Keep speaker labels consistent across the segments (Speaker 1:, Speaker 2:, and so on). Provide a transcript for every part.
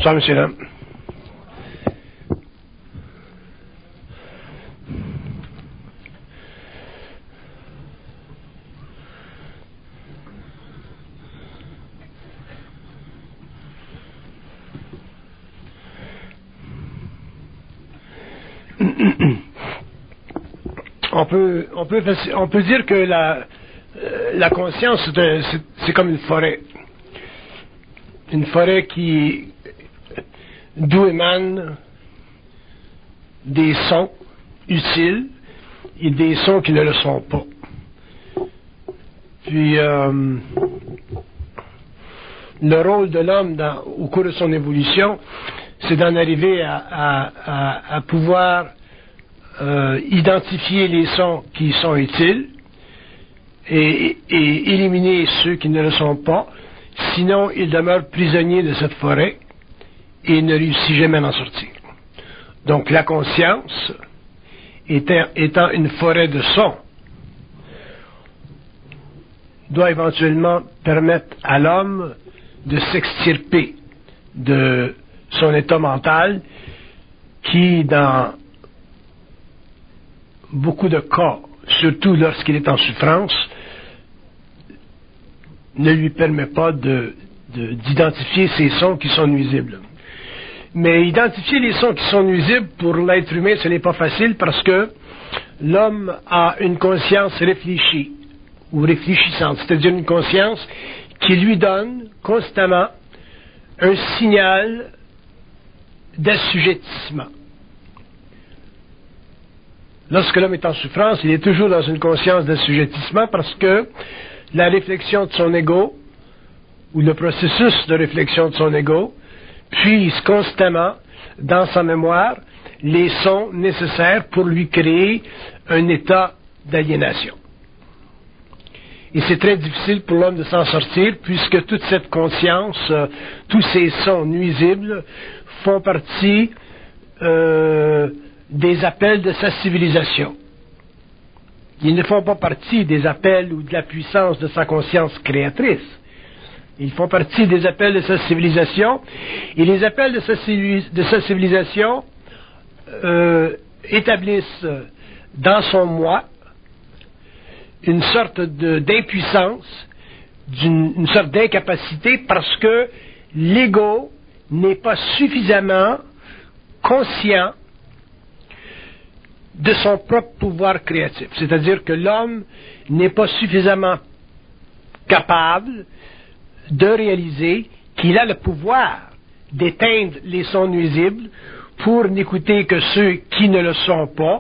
Speaker 1: Bonsoir, monsieur là. On peut dire que la conscience, c'est comme une forêt. Une forêt d'où émanent des sons utiles et des sons qui ne le sont pas. Puis, le rôle de l'homme au cours de son évolution, c'est d'en arriver à pouvoir identifier les sons qui sont utiles et éliminer ceux qui ne le sont pas. Sinon, il demeure prisonnier de cette forêt et ne réussit jamais à en sortir. Donc, la conscience, étant une forêt de sons, doit éventuellement permettre à l'homme de s'extirper de son état mental qui, dans beaucoup de cas, surtout lorsqu'il est en souffrance, ne lui permet pas d'identifier ces sons qui sont nuisibles. Mais identifier les sons qui sont nuisibles pour l'être humain, ce n'est pas facile parce que l'homme a une conscience réfléchie ou réfléchissante, c'est-à-dire une conscience qui lui donne constamment un signal d'assujettissement. Lorsque l'homme est en souffrance, il est toujours dans une conscience d'assujettissement parce que la réflexion de son ego, ou le processus de réflexion de son ego, puise constamment dans sa mémoire les sons nécessaires pour lui créer un état d'aliénation. Et c'est très difficile pour l'homme de s'en sortir puisque toute cette conscience, tous ces sons nuisibles font partie des appels de sa civilisation. Ils ne font pas partie des appels ou de la puissance de sa conscience créatrice. Ils font partie des appels de sa civilisation. Et les appels de sa civilisation établissent dans son moi une sorte d'impuissance, une sorte d'incapacité parce que l'ego n'est pas suffisamment conscient de son propre pouvoir créatif. C'est-à-dire que l'homme n'est pas suffisamment capable de réaliser qu'il a le pouvoir d'éteindre les sons nuisibles pour n'écouter que ceux qui ne le sont pas.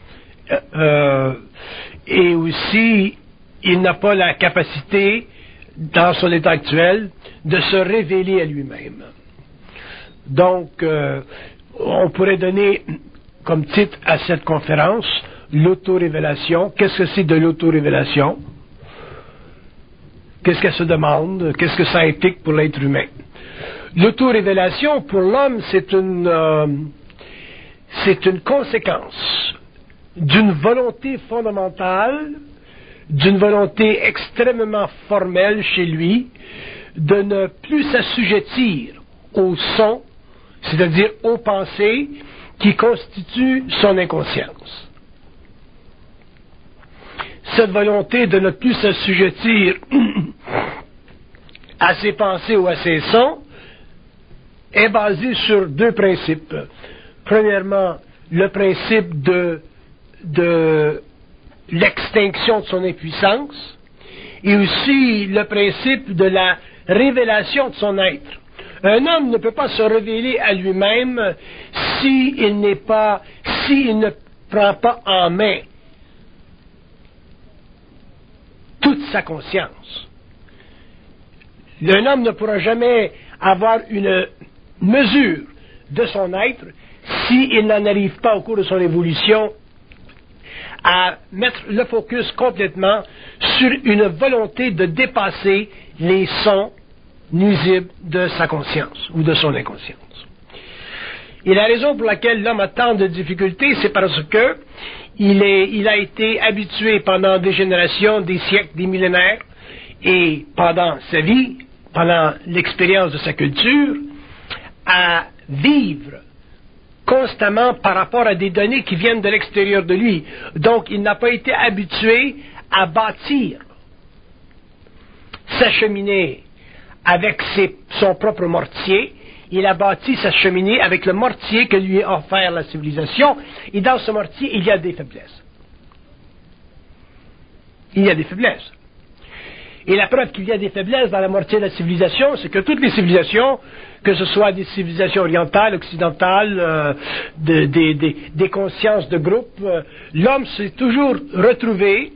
Speaker 1: Et aussi, il n'a pas la capacité, dans son état actuel, de se révéler à lui-même. Donc, on pourrait donner comme titre à cette conférence l'autorévélation. Qu'est-ce que c'est de l'autorévélation? Qu'est-ce qu'elle se demande? Qu'est-ce que ça implique pour l'être humain? L'autorévélation, pour l'homme, c'est une conséquence d'une volonté fondamentale, d'une volonté extrêmement formelle chez lui, de ne plus s'assujettir aux sons, c'est-à-dire aux pensées qui constituent son inconscience. Cette volonté de ne plus s'assujettir à ses pensées ou à ses sons est basée sur deux principes. Premièrement, le principe de l'extinction de son impuissance et aussi le principe de la révélation de son être. Un homme ne peut pas se révéler à lui-même s'il ne prend pas en main toute sa conscience. Un homme ne pourra jamais avoir une mesure de son être s'il n'en arrive pas au cours de son évolution à mettre le focus complètement sur une volonté de dépasser les sons nuisibles de sa conscience ou de son inconscience. Et la raison pour laquelle l'homme a tant de difficultés, c'est parce que il a été habitué pendant des générations, des siècles, des millénaires, et pendant sa vie, pendant l'expérience de sa culture, à vivre constamment par rapport à des données qui viennent de l'extérieur de lui. Donc, il n'a pas été habitué à bâtir sa cheminée avec son propre mortier. Il a bâti sa cheminée avec le mortier que lui a offert la civilisation. Et dans ce mortier, il y a des faiblesses. Il y a des faiblesses. Et la preuve qu'il y a des faiblesses dans la mortier de la civilisation, c'est que toutes les civilisations, que ce soit des civilisations orientales, occidentales, des consciences de groupe, l'homme s'est toujours retrouvé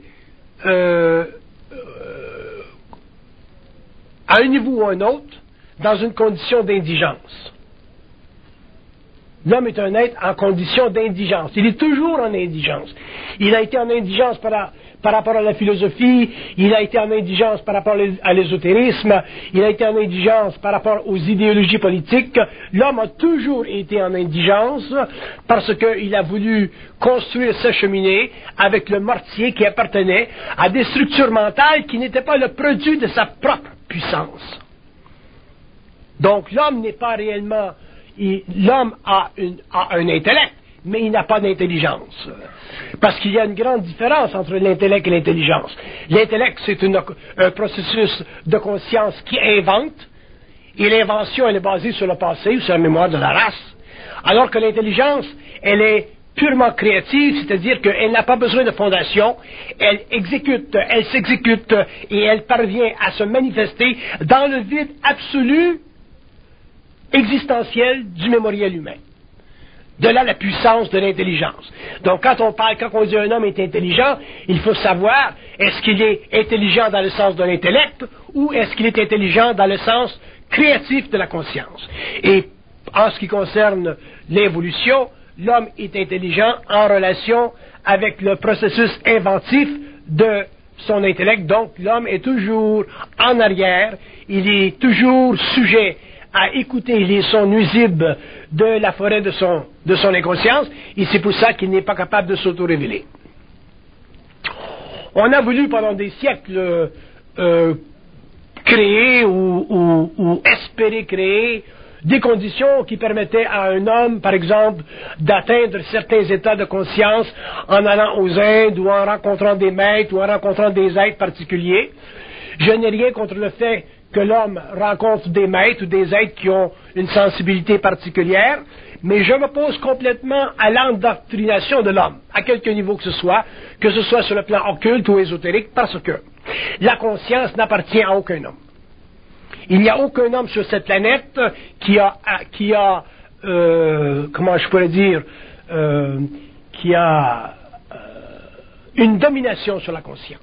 Speaker 1: à un niveau ou à un autre dans une condition d'indigence. L'homme est un être en condition d'indigence. Il est toujours en indigence. Il a été en indigence par rapport à la philosophie, il a été en indigence par rapport à l'ésotérisme, il a été en indigence par rapport aux idéologies politiques. L'homme a toujours été en indigence parce qu'il a voulu construire sa cheminée avec le mortier qui appartenait à des structures mentales qui n'étaient pas le produit de sa propre puissance. Donc l'homme n'est pas réellement... L'homme a un intellect, mais il n'a pas d'intelligence. Parce qu'il y a une grande différence entre l'intellect et l'intelligence. L'intellect, c'est un processus de conscience qui invente, et l'invention, elle est basée sur le passé ou sur la mémoire de la race. Alors que l'intelligence, elle est purement créative, c'est-à-dire qu'elle n'a pas besoin de fondation, elle s'exécute et elle parvient à se manifester dans le vide absolu existentiel du mémoriel humain. De là la puissance de l'intelligence. Donc quand on dit un homme est intelligent, il faut savoir, est-ce qu'il est intelligent dans le sens de l'intellect ou est-ce qu'il est intelligent dans le sens créatif de la conscience. Et en ce qui concerne l'évolution, l'homme est intelligent en relation avec le processus inventif de son intellect. Donc l'homme est toujours en arrière, il est toujours sujet à écouter les sons nuisibles de la forêt de son inconscience, et c'est pour ça qu'il n'est pas capable de s'auto-révéler. On a voulu pendant des siècles créer ou espérer créer des conditions qui permettaient à un homme, par exemple, d'atteindre certains états de conscience en allant aux Indes ou en rencontrant des maîtres ou en rencontrant des êtres particuliers. Je n'ai rien contre le fait que l'homme rencontre des maîtres ou des êtres qui ont une sensibilité particulière, mais je m'oppose complètement à l'endoctrination de l'homme, à quelque niveau que ce soit sur le plan occulte ou ésotérique, parce que la conscience n'appartient à aucun homme. Il n'y a aucun homme sur cette planète qui a une domination sur la conscience.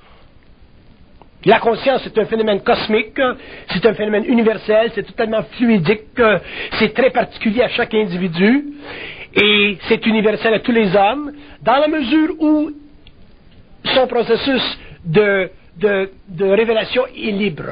Speaker 1: La conscience, c'est un phénomène cosmique, c'est un phénomène universel, c'est totalement fluidique, c'est très particulier à chaque individu, et c'est universel à tous les hommes, dans la mesure où son processus de révélation est libre.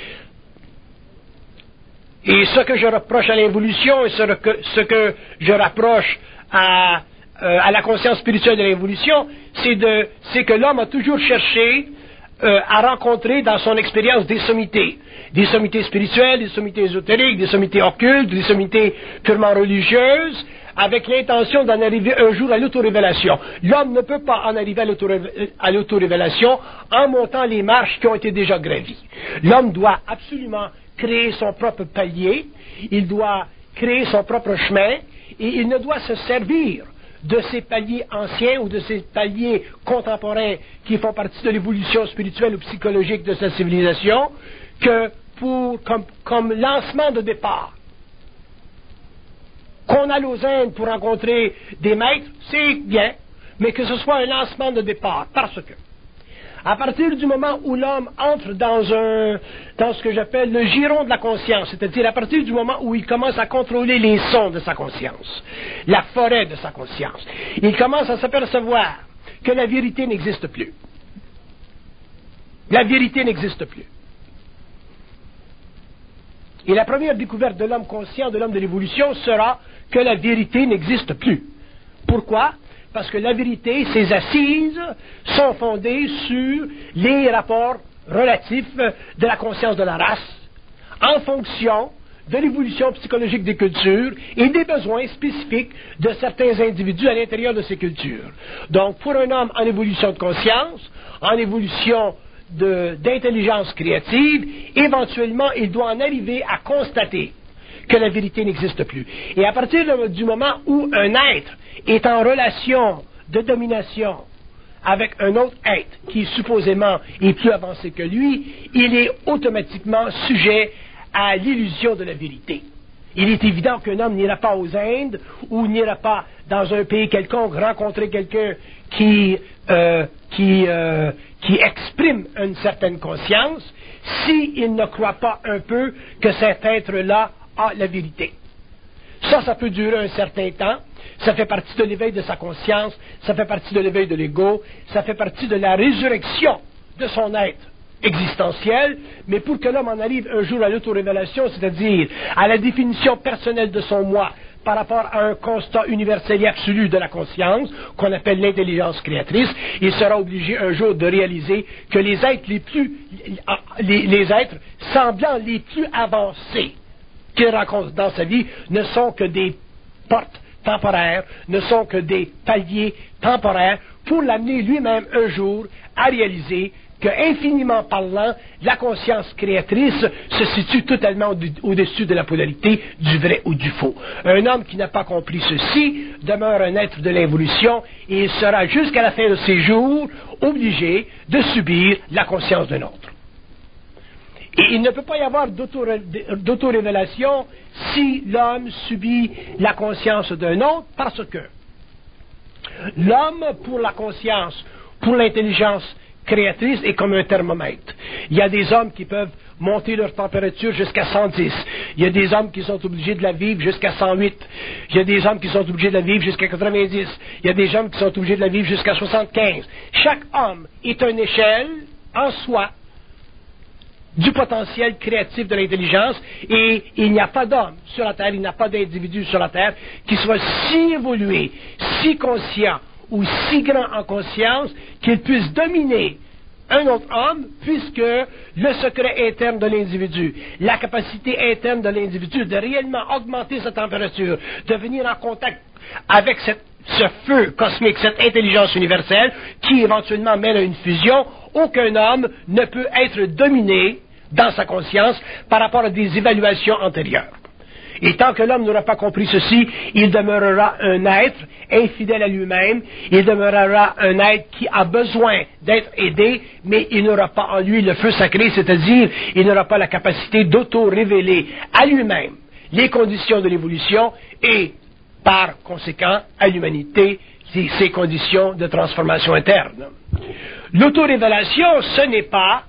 Speaker 1: Et ce que je reproche à l'évolution et ce que je rapproche à la conscience spirituelle de l'évolution, c'est que l'homme a toujours cherché à rencontrer dans son expérience des sommités spirituelles, des sommités ésotériques, des sommités occultes, des sommités purement religieuses, avec l'intention d'en arriver un jour à l'autorévélation. L'homme ne peut pas en arriver à l'autorévélation en montant les marches qui ont été déjà gravies. L'homme doit absolument créer son propre palier, il doit créer son propre chemin, et il ne doit se servir de ces paliers anciens ou de ces paliers contemporains qui font partie de l'évolution spirituelle ou psychologique de sa civilisation que comme lancement de départ. Qu'on aille aux Indes pour rencontrer des maîtres, c'est bien, mais que ce soit un lancement de départ, parce que à partir du moment où l'homme entre dans ce que j'appelle le giron de la conscience, c'est-à-dire à partir du moment où il commence à contrôler les sons de sa conscience, la forêt de sa conscience, il commence à s'apercevoir que la vérité n'existe plus. La vérité n'existe plus. Et la première découverte de l'homme conscient, de l'homme de l'évolution, sera que la vérité n'existe plus. Pourquoi? Parce que la vérité, ses assises, sont fondées sur les rapports relatifs de la conscience de la race, en fonction de l'évolution psychologique des cultures et des besoins spécifiques de certains individus à l'intérieur de ces cultures. Donc, pour un homme en évolution de conscience, en évolution d'intelligence créative, éventuellement, il doit en arriver à constater que la vérité n'existe plus. Et à partir du moment où un être est en relation de domination avec un autre être qui supposément est plus avancé que lui, il est automatiquement sujet à l'illusion de la vérité. Il est évident qu'un homme n'ira pas aux Indes ou n'ira pas dans un pays quelconque rencontrer quelqu'un qui exprime une certaine conscience s'il ne croit pas un peu que cet être-là a la vérité. Ça peut durer un certain temps. Ça fait partie de l'éveil de sa conscience, ça fait partie de l'éveil de l'ego, ça fait partie de la résurrection de son être existentiel, mais pour que l'homme en arrive un jour à l'autorévélation, c'est-à-dire à la définition personnelle de son moi par rapport à un constat universel et absolu de la conscience, qu'on appelle l'intelligence créatrice, il sera obligé un jour de réaliser que les êtres semblants les plus avancés qu'il rencontre dans sa vie ne sont que des portes temporaires, ne sont que des paliers temporaires pour l'amener lui-même un jour à réaliser que, infiniment parlant, la conscience créatrice se situe totalement au-dessus de la polarité du vrai ou du faux. Un homme qui n'a pas compris ceci demeure un être de l'évolution et il sera jusqu'à la fin de ses jours obligé de subir la conscience d'un autre. Et il ne peut pas y avoir d'autorévélation si l'homme subit la conscience d'un autre, parce que l'homme, pour la conscience, pour l'intelligence créatrice, est comme un thermomètre. Il y a des hommes qui peuvent monter leur température jusqu'à 110. Il y a des hommes qui sont obligés de la vivre jusqu'à 108. Il y a des hommes qui sont obligés de la vivre jusqu'à 90. Il y a des hommes qui sont obligés de la vivre jusqu'à 75. Chaque homme est une échelle en soi du potentiel créatif de l'intelligence, et il n'y a pas d'homme sur la Terre, il n'y a pas d'individu sur la Terre qui soit si évolué, si conscient ou si grand en conscience qu'il puisse dominer un autre homme, puisque le secret interne de l'individu, la capacité interne de l'individu de réellement augmenter sa température, de venir en contact avec ce feu cosmique, cette intelligence universelle, qui éventuellement mène à une fusion, aucun homme ne peut être dominé dans sa conscience par rapport à des évaluations antérieures. Et tant que l'homme n'aura pas compris ceci, il demeurera un être infidèle à lui-même, il demeurera un être qui a besoin d'être aidé, mais il n'aura pas en lui le feu sacré, c'est-à-dire il n'aura pas la capacité d'auto-révéler à lui-même les conditions de l'évolution et, par conséquent, à l'humanité, ses conditions de transformation interne. L'auto-révélation, ce n'est pas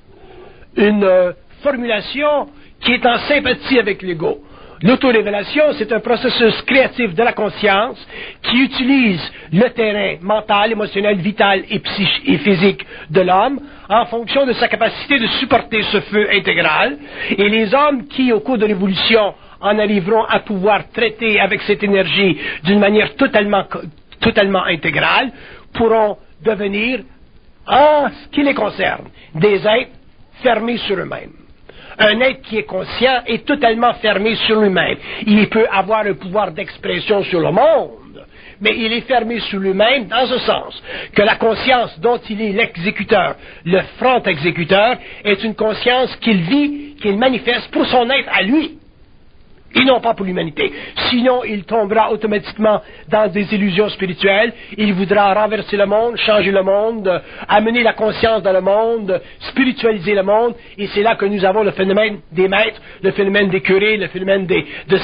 Speaker 1: une formulation qui est en sympathie avec l'ego. L'autorévélation, c'est un processus créatif de la conscience qui utilise le terrain mental, émotionnel, vital et physique de l'homme en fonction de sa capacité de supporter ce feu intégral. Et les hommes qui, au cours de l'évolution, en arriveront à pouvoir traiter avec cette énergie d'une manière totalement intégrale, pourront devenir, en ce qui les concerne, des êtres fermés sur eux-mêmes. Un être qui est conscient est totalement fermé sur lui-même. Il peut avoir un pouvoir d'expression sur le monde, mais il est fermé sur lui-même dans ce sens que la conscience dont il est l'exécuteur, le franc exécuteur, est une conscience qu'il vit, qu'il manifeste pour son être à lui, et non pas pour l'humanité. Sinon, il tombera automatiquement dans des illusions spirituelles. Il voudra renverser le monde, changer le monde, amener la conscience dans le monde, spiritualiser le monde. Et c'est là que nous avons le phénomène des maîtres, le phénomène des curés, le phénomène de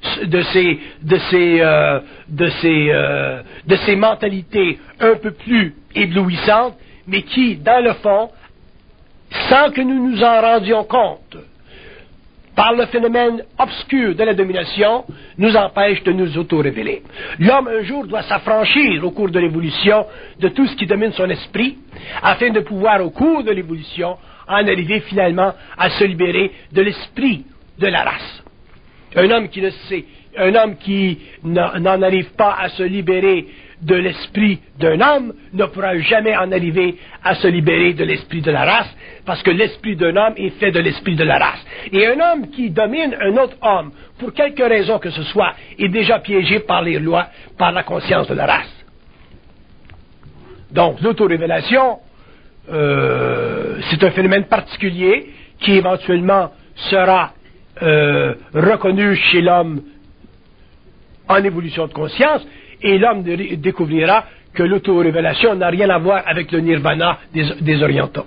Speaker 1: ces mentalités un peu plus éblouissantes, mais qui, dans le fond, sans que nous nous en rendions compte, par le phénomène obscur de la domination, nous empêche de nous auto-révéler. L'homme, un jour, doit s'affranchir au cours de l'évolution de tout ce qui domine son esprit, afin de pouvoir, au cours de l'évolution, en arriver finalement à se libérer de l'esprit de la race. Un homme qui n'en arrive pas à se libérer de l'esprit d'un homme ne pourra jamais en arriver à se libérer de l'esprit de la race, parce que l'esprit d'un homme est fait de l'esprit de la race. Et un homme qui domine un autre homme, pour quelque raison que ce soit, est déjà piégé par les lois, par la conscience de la race. Donc, l'autorévélation, c'est un phénomène particulier qui éventuellement sera reconnu chez l'homme en évolution de conscience, et l'homme découvrira que l'autorévélation n'a rien à voir avec le nirvana des orientaux.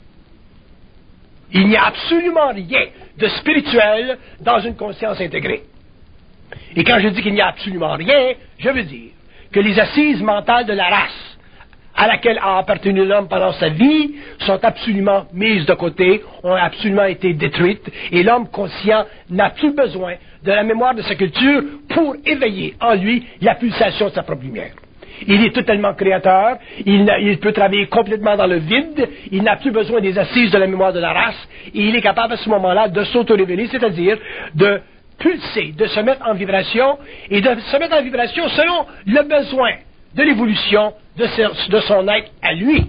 Speaker 1: Il n'y a absolument rien de spirituel dans une conscience intégrée. Et quand je dis qu'il n'y a absolument rien, je veux dire que les assises mentales de la race à laquelle a appartenu l'homme pendant sa vie sont absolument mises de côté, ont absolument été détruites, et l'homme conscient n'a plus besoin de la mémoire de sa culture pour éveiller en lui la pulsation de sa propre lumière. Il est totalement créateur, il peut travailler complètement dans le vide, il n'a plus besoin des assises de la mémoire de la race, et il est capable à ce moment-là de s'auto-révéler, c'est-à-dire de pulser, de se mettre en vibration, et de se mettre en vibration selon le besoin de l'évolution de son être à lui.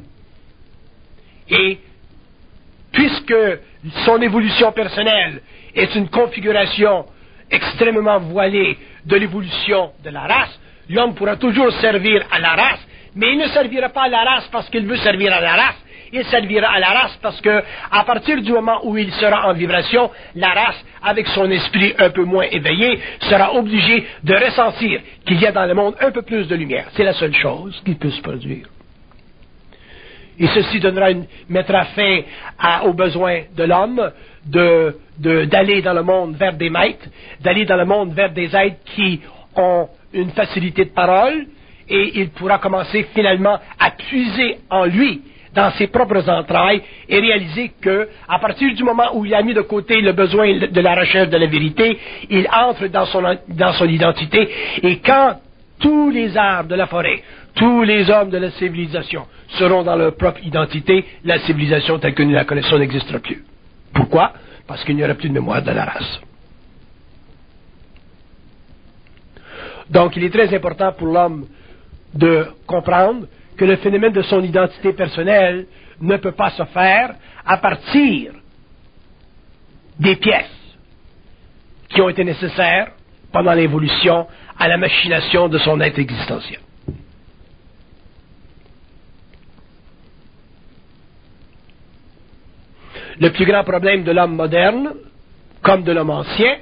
Speaker 1: Et puisque son évolution personnelle est une configuration extrêmement voilée de l'évolution de la race, l'homme pourra toujours servir à la race, mais il ne servira pas à la race parce qu'il veut servir à la race, il servira à la race parce que, à partir du moment où il sera en vibration, la race, avec son esprit un peu moins éveillé, sera obligée de ressentir qu'il y a dans le monde un peu plus de lumière. C'est la seule chose qui peut se produire. Et ceci mettra fin aux besoins de l'homme d'aller dans le monde vers des maîtres, d'aller dans le monde vers des êtres qui ont une facilité de parole, et il pourra commencer finalement à puiser en lui, dans ses propres entrailles, et réaliser que, à partir du moment où il a mis de côté le besoin de la recherche de la vérité, il entre dans son identité, et quand tous les arbres de la forêt, tous les hommes de la civilisation seront dans leur propre identité, la civilisation telle que nous la connaissons n'existera plus. Pourquoi? Parce qu'il n'y aura plus de mémoire de la race. Donc, il est très important pour l'homme de comprendre que le phénomène de son identité personnelle ne peut pas se faire à partir des pièces qui ont été nécessaires pendant l'évolution à la machination de son être existentiel. Le plus grand problème de l'homme moderne, comme de l'homme ancien,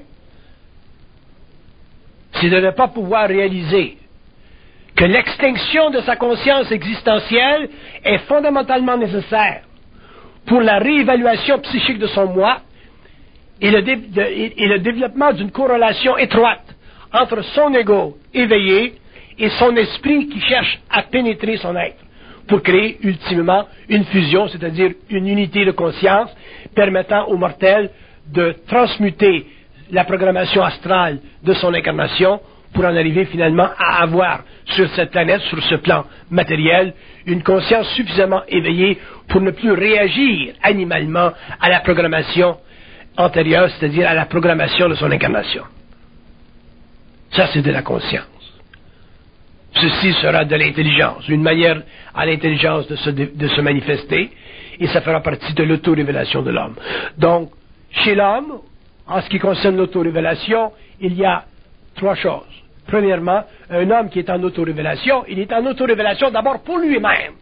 Speaker 1: c'est de ne pas pouvoir réaliser que l'extinction de sa conscience existentielle est fondamentalement nécessaire pour la réévaluation psychique de son moi et le développement d'une corrélation étroite entre son ego éveillé et son esprit qui cherche à pénétrer son être pour créer ultimement une fusion, c'est-à-dire une unité de conscience permettant au mortel de transmuter la programmation astrale de son incarnation pour en arriver finalement à avoir sur cette planète, sur ce plan matériel, une conscience suffisamment éveillée pour ne plus réagir animalement à la programmation antérieure, c'est-à-dire à la programmation de son incarnation. Ça, c'est de la conscience. Ceci sera de l'intelligence, une manière à l'intelligence de se manifester, et ça fera partie de l'autorévélation de l'homme. Donc, chez l'homme, en ce qui concerne l'autorévélation, il y a trois choses. Premièrement, un homme qui est en autorévélation, il est en autorévélation d'abord pour lui-même.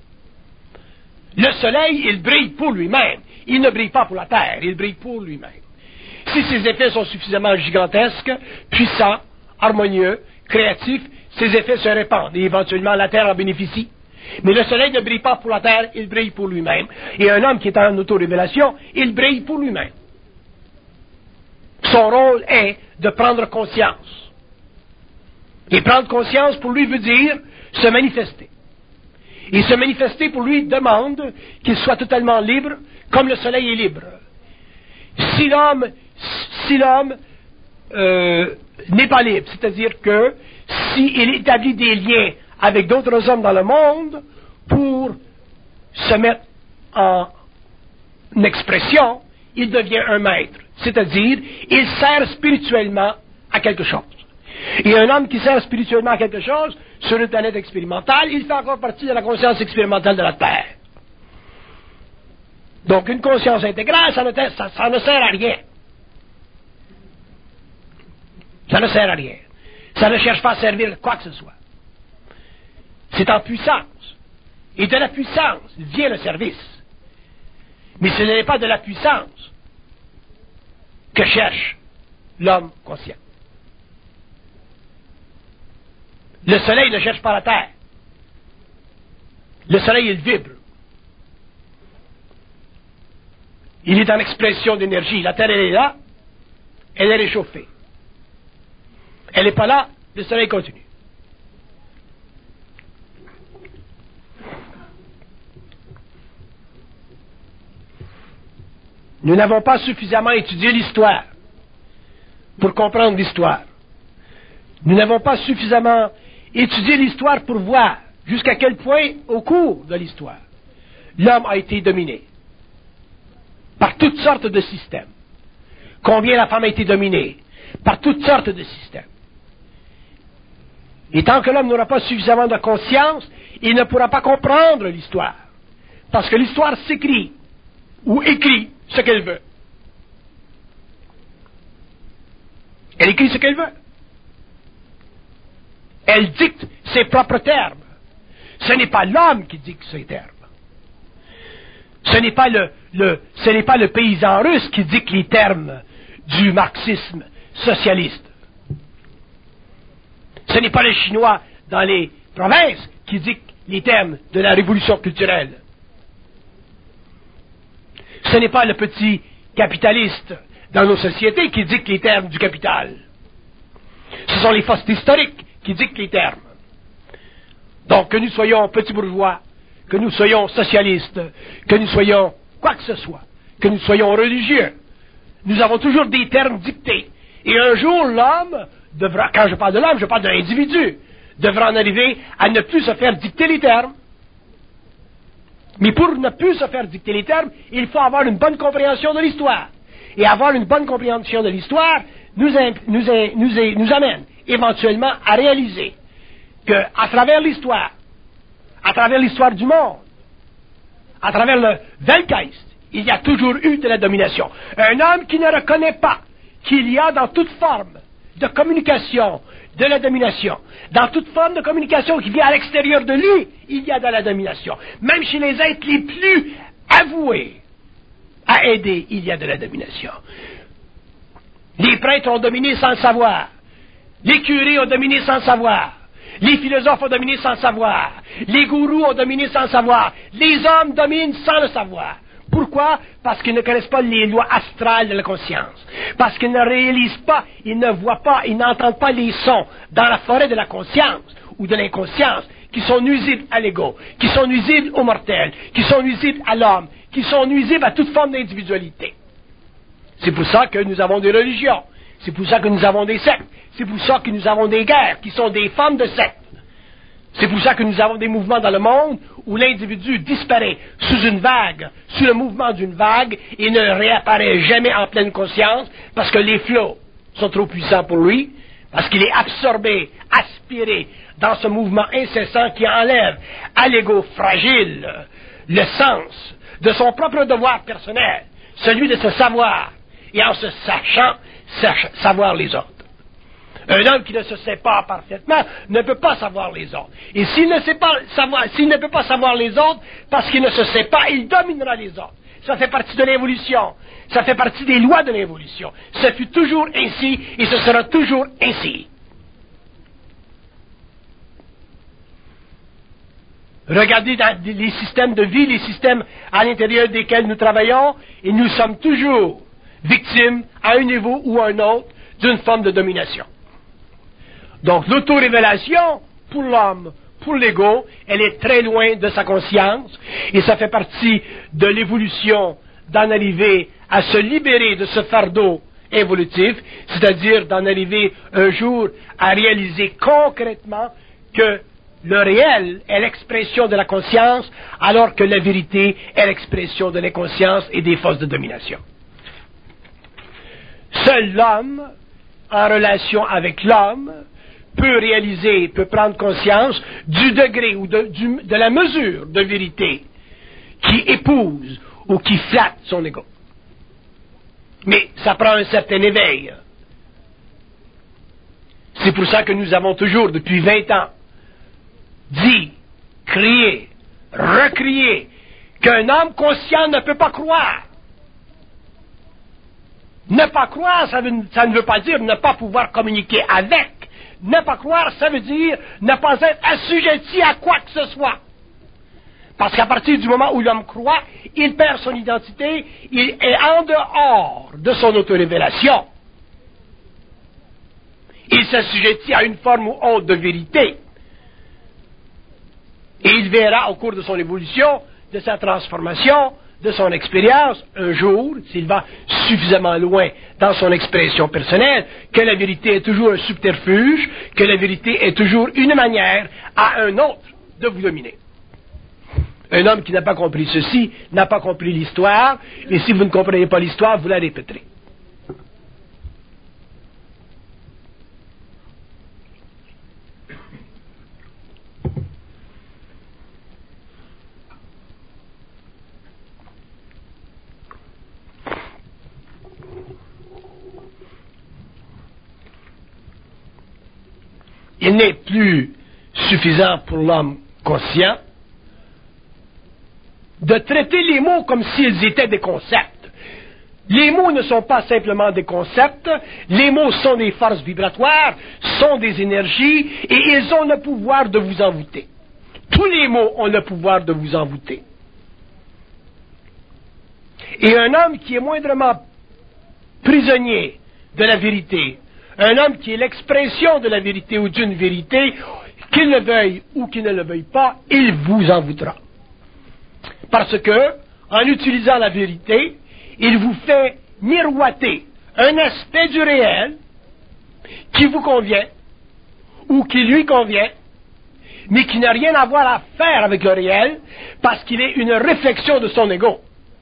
Speaker 1: Le soleil, il brille pour lui-même. Il ne brille pas pour la terre, il brille pour lui-même. Si ses effets sont suffisamment gigantesques, puissants, harmonieux, créatifs, ces effets se répandent et éventuellement la terre en bénéficie. Mais le soleil ne brille pas pour la terre, il brille pour lui-même. Et un homme qui est en autorévélation, il brille pour lui-même. Son rôle est de prendre conscience. Et prendre conscience pour lui veut dire se manifester. Et se manifester pour lui demande qu'il soit totalement libre, comme le soleil est libre. Si l'homme n'est pas libre, c'est-à-dire que s'il établit des liens avec d'autres hommes dans le monde pour se mettre en expression, il devient un maître. C'est-à-dire, il sert spirituellement à quelque chose. Et un homme qui sert spirituellement à quelque chose, sur une planète expérimentale, il fait encore partie de la conscience expérimentale de la Terre. Donc une conscience intégrale, ça ne sert à rien. Ça ne sert à rien. Ça ne cherche pas à servir quoi que ce soit. C'est en puissance. Et de la puissance vient le service. Mais ce n'est pas de la puissance que cherche l'homme conscient. Le soleil ne cherche pas la terre. Le soleil, il vibre. Il est en expression d'énergie. La terre, elle est là, elle est réchauffée. Elle n'est pas là, le soleil continue. Nous n'avons pas suffisamment étudié l'histoire pour comprendre l'histoire. Nous n'avons pas suffisamment étudié l'histoire pour voir jusqu'à quel point, au cours de l'histoire, l'homme a été dominé par toutes sortes de systèmes. Combien la femme a été dominée par toutes sortes de systèmes. Et tant que l'homme n'aura pas suffisamment de conscience, il ne pourra pas comprendre l'histoire. Parce que l'histoire s'écrit ou écrit ce qu'elle veut. Elle écrit ce qu'elle veut. Elle dicte ses propres termes. Ce n'est pas l'homme qui dicte ses termes. Ce n'est pas le paysan russe qui dicte les termes du marxisme socialiste. Ce n'est pas le Chinois dans les provinces qui dicte les termes de la révolution culturelle. Ce n'est pas le petit capitaliste dans nos sociétés qui dicte les termes du capital. Ce sont les forces historiques qui dictent les termes. Donc, que nous soyons petits bourgeois, que nous soyons socialistes, que nous soyons quoi que ce soit, que nous soyons religieux, nous avons toujours des termes dictés. Et un jour, l'homme devra, quand je parle de l'homme, je parle de l'individu, devra en arriver à ne plus se faire dicter les termes. Mais pour ne plus se faire dicter les termes, il faut avoir une bonne compréhension de l'histoire. Et avoir une bonne compréhension de l'histoire nous amène éventuellement à réaliser qu'à travers l'histoire du monde, à travers le Weltgeist, il y a toujours eu de la domination. Un homme qui ne reconnaît pas qu'il y a dans toute forme de communication de la domination, dans toute forme de communication qui vient à l'extérieur de lui, il y a de la domination. Même chez les êtres les plus avoués à aider, il y a de la domination. Les prêtres ont dominé sans le savoir. Les curés ont dominé sans le savoir. Les philosophes ont dominé sans le savoir. Les gourous ont dominé sans le savoir. Les hommes dominent sans le savoir. Pourquoi? Parce qu'ils ne connaissent pas les lois astrales de la conscience. Parce qu'ils ne réalisent pas, ils ne voient pas, ils n'entendent pas les sons dans la forêt de la conscience ou de l'inconscience qui sont nuisibles à l'ego, qui sont nuisibles au mortel, qui sont nuisibles à l'homme, qui sont nuisibles à toute forme d'individualité. C'est pour ça que nous avons des religions. C'est pour ça que nous avons des sectes. C'est pour ça que nous avons des guerres qui sont des formes de sectes. C'est pour ça que nous avons des mouvements dans le monde où l'individu disparaît sous une vague, sous le mouvement d'une vague, et ne réapparaît jamais en pleine conscience parce que les flots sont trop puissants pour lui, parce qu'il est absorbé, aspiré dans ce mouvement incessant qui enlève à l'ego fragile le sens de son propre devoir personnel, celui de se savoir, et en se sachant, savoir les autres. Un homme qui ne se sait pas parfaitement ne peut pas savoir les autres. Et s'il ne peut pas savoir les autres, parce qu'il ne se sait pas, il dominera les autres. Ça fait partie de l'évolution. Ça fait partie des lois de l'évolution. Ce fut toujours ainsi et ce sera toujours ainsi. Regardez dans les systèmes de vie, les systèmes à l'intérieur desquels nous travaillons, et nous sommes toujours victimes, à un niveau ou à un autre, d'une forme de domination. Donc l'auto-révélation, pour l'homme, pour l'ego, elle est très loin de sa conscience, et ça fait partie de l'évolution d'en arriver à se libérer de ce fardeau évolutif, c'est-à-dire d'en arriver un jour à réaliser concrètement que le réel est l'expression de la conscience, alors que la vérité est l'expression de l'inconscience et des forces de domination. Seul l'homme, en relation avec l'homme, peut réaliser, peut prendre conscience du degré ou de la mesure de vérité qui épouse ou qui flatte son ego. Mais ça prend un certain éveil. C'est pour ça que nous avons toujours, depuis 20 ans, dit, crié, recrié, qu'un homme conscient ne peut pas croire. Ne pas croire, ça ne veut pas dire ne pas pouvoir communiquer avec. Ne pas croire, ça veut dire ne pas être assujetti à quoi que ce soit. Parce qu'à partir du moment où l'homme croit, il perd son identité, il est en dehors de son autorévélation. Il s'assujettit à une forme ou autre de vérité. Et il verra au cours de son évolution, de sa transformation, de son expérience, un jour, s'il va suffisamment loin dans son expression personnelle, que la vérité est toujours un subterfuge, que la vérité est toujours une manière à un autre de vous dominer. Un homme qui n'a pas compris ceci n'a pas compris l'histoire, et si vous ne comprenez pas l'histoire, vous la répéterez. Il n'est plus suffisant pour l'homme conscient de traiter les mots comme s'ils étaient des concepts. Les mots ne sont pas simplement des concepts, les mots sont des forces vibratoires, sont des énergies, et ils ont le pouvoir de vous envoûter. Tous les mots ont le pouvoir de vous envoûter. Et un homme qui est moindrement prisonnier de la vérité, un homme qui est l'expression de la vérité ou d'une vérité, qu'il le veuille ou qu'il ne le veuille pas, il vous envoûtera. Parce que, en utilisant la vérité, il vous fait miroiter un aspect du réel qui vous convient ou qui lui convient, mais qui n'a rien à voir à faire avec le réel parce qu'il est une réflexion de son ego.